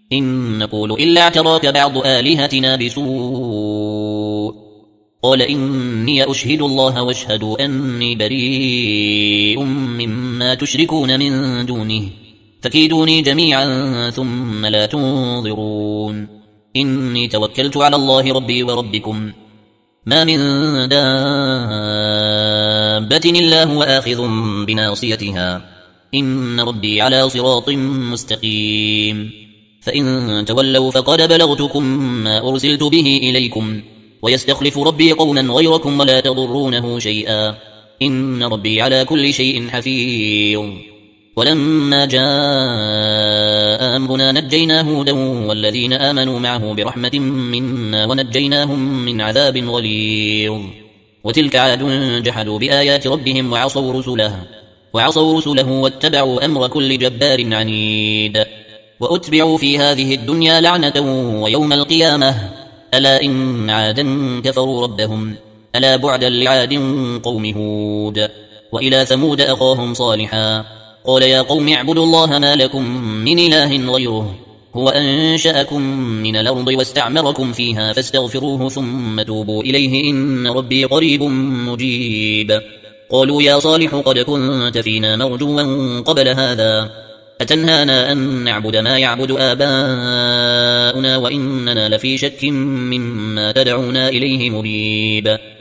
إن نقول إلا اعتراك بعض آلهتنا بسوء قال إني أشهد الله واشهدوا أني بريء مما تشركون من دونه فكيدوني جميعا ثم لا تنظرون إني توكلت على الله ربي وربكم ما من دابة إلا هو آخذ بناصيتها إن ربي على صراط مستقيم فإن تولوا فقد بلغتكم ما أرسلت به إليكم ويستخلف ربي قوما غيركم ولا تضرونه شيئا إن ربي على كل شيء حفيظ ولما جاء أمرنا نجينا هودا والذين آمنوا معه برحمة منا ونجيناهم من عذاب غليظ وتلك عاد جحدوا بآيات ربهم وعصوا رسله واتبعوا أمر كل جبار عنيد وأتبعوا في هذه الدنيا لعنة ويوم القيامة ألا إن عادا كفروا ربهم ألا بعدا لعاد قوم هود وإلى ثمود أخاهم صالحا قال يا قوم اعبدوا الله ما لكم من إله غيره هو أنشأكم من الأرض واستعمركم فيها فاستغفروه ثم توبوا إليه إن ربي قريب مجيب قالوا يا صالح قد كنت فينا مرجوا قبل هذا أتنهانا أن نعبد ما يعبد آباؤنا وإننا لفي شك مما تدعونا إليه مريب